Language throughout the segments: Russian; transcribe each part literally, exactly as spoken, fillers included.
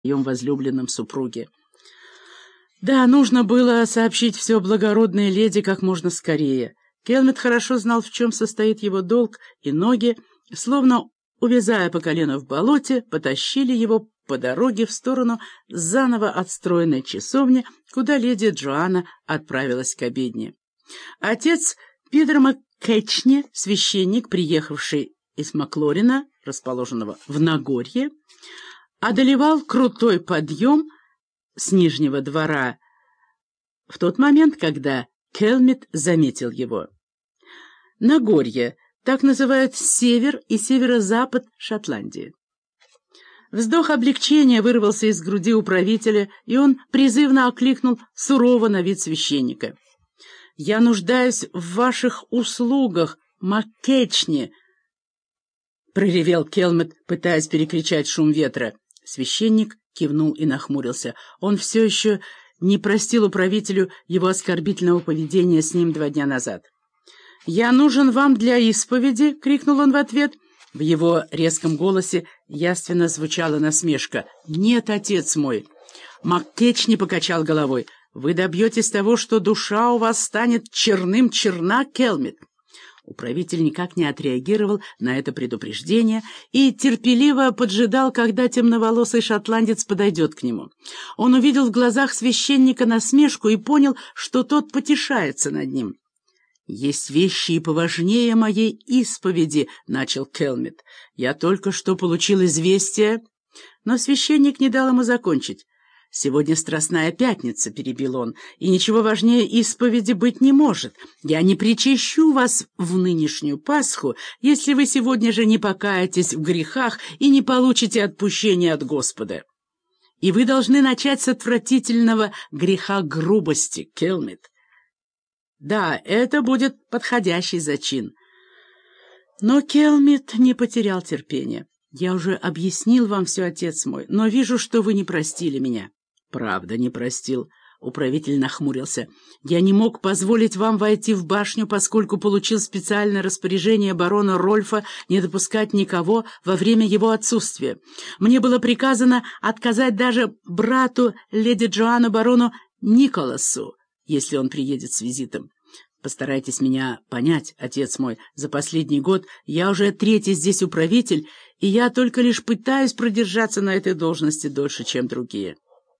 своем возлюбленном супруге. Да, нужно было сообщить все благородной леди как можно скорее. Келмет хорошо знал, в чем состоит его долг, и ноги, словно увязая по колено в болоте, потащили его по дороге в сторону заново отстроенной часовни, куда леди Джоанна отправилась к обедне. Отец Питера МакКетчни, священник, приехавший из Маклорина, расположенного в Нагорье, одолевал крутой подъем с Нижнего двора в тот момент, когда Келмет заметил его. Нагорье — так называют север и северо-запад Шотландии. Вздох облегчения вырвался из груди управителя, и он призывно окликнул сурово на вид священника. «Я нуждаюсь в ваших услугах, МакКетчни!» — проревел Келмет, пытаясь перекричать шум ветра. Священник кивнул и нахмурился. Он все еще не простил управителю его оскорбительного поведения с ним два дня назад. «Я нужен вам для исповеди!» — крикнул он в ответ. В его резком голосе явственно звучала насмешка. «Нет, отец мой!» МакКетчни покачал головой. «Вы добьетесь того, что душа у вас станет черным черна, Келмет!» Управитель никак не отреагировал на это предупреждение и терпеливо поджидал, когда темноволосый шотландец подойдет к нему. Он увидел в глазах священника насмешку и понял, что тот потешается над ним. «Есть вещи и поважнее моей исповеди», — начал Келмет. «Я только что получил известие...» Но священник не дал ему закончить. «Сегодня Страстная пятница», — перебил он, — «и ничего важнее исповеди быть не может. Я не причащу вас в нынешнюю Пасху, если вы сегодня же не покаетесь в грехах и не получите отпущения от Господа. И вы должны начать с отвратительного греха грубости, Келмет. Да, это будет подходящий зачин». Но Келмет не потерял терпения. «Я уже объяснил вам все, отец мой, но вижу, что вы не простили меня». «Правда, не простил», — управитель нахмурился. «Я не мог позволить вам войти в башню, поскольку получил специальное распоряжение барона Рольфа не допускать никого во время его отсутствия. Мне было приказано отказать даже брату леди Джоанну барону Николасу, если он приедет с визитом. Постарайтесь меня понять, отец мой, за последний год я уже третий здесь управитель, и я только лишь пытаюсь продержаться на этой должности дольше, чем другие».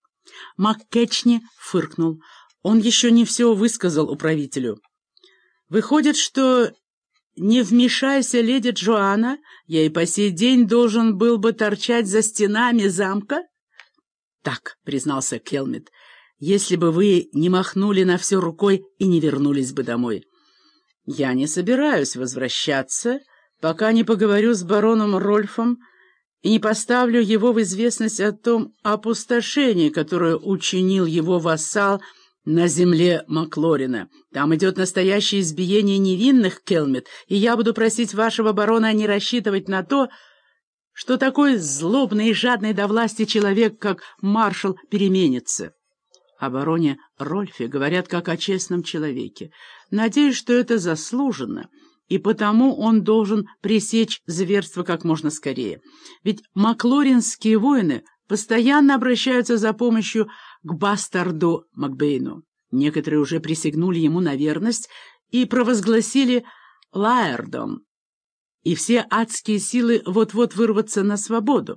МакКетчни фыркнул. Он еще не все высказал управителю. «Выходит, что, не вмешайся, леди Джоанна, я и по сей день должен был бы торчать за стенами замка?» «Так», — признался Келмет, — «если бы вы не махнули на все рукой и не вернулись бы домой». «Я не собираюсь возвращаться, пока не поговорю с бароном Рольфом и не поставлю его в известность о том опустошении, которое учинил его вассал на земле Маклорина. Там идет настоящее избиение невинных, Келмет, и я буду просить вашего барона не рассчитывать на то, что такой злобный и жадный до власти человек, как маршал, переменится. О бароне Рольфе говорят как о честном человеке. Надеюсь, что это заслуженно, и потому он должен пресечь зверство как можно скорее. Ведь маклоринские воины постоянно обращаются за помощью к бастарду Макбейну. Некоторые уже присягнули ему на верность и провозгласили лаэрдом, и все адские силы вот-вот вырваться на свободу.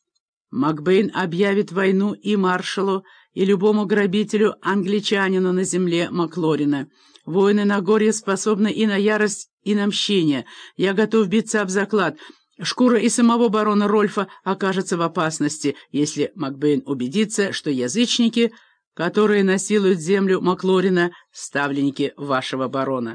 Макбейн объявит войну и маршалу, и любому грабителю-англичанину на земле Маклорина. Воины Нагорья способны и на ярость, и на мщение. Я готов биться об заклад. Шкура и самого барона Рольфа окажется в опасности, если Макбейн убедится, что язычники, которые насилуют землю Маклорина, ставленники вашего барона».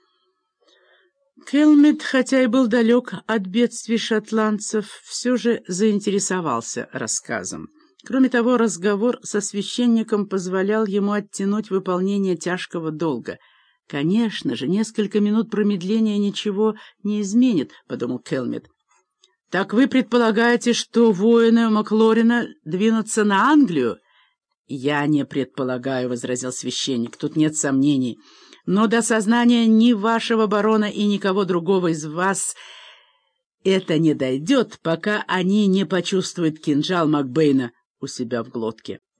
Келмет, хотя и был далек от бедствий шотландцев, все же заинтересовался рассказом. Кроме того, разговор со священником позволял ему оттянуть выполнение тяжкого долга. «Конечно же, несколько минут промедления ничего не изменит», — подумал Келмет. «Так вы предполагаете, что воины Маклорина двинутся на Англию?» «Я не предполагаю», — возразил священник, — «тут нет сомнений. Но до сознания ни вашего барона и никого другого из вас это не дойдет, пока они не почувствуют кинжал Макбейна у себя в глотке.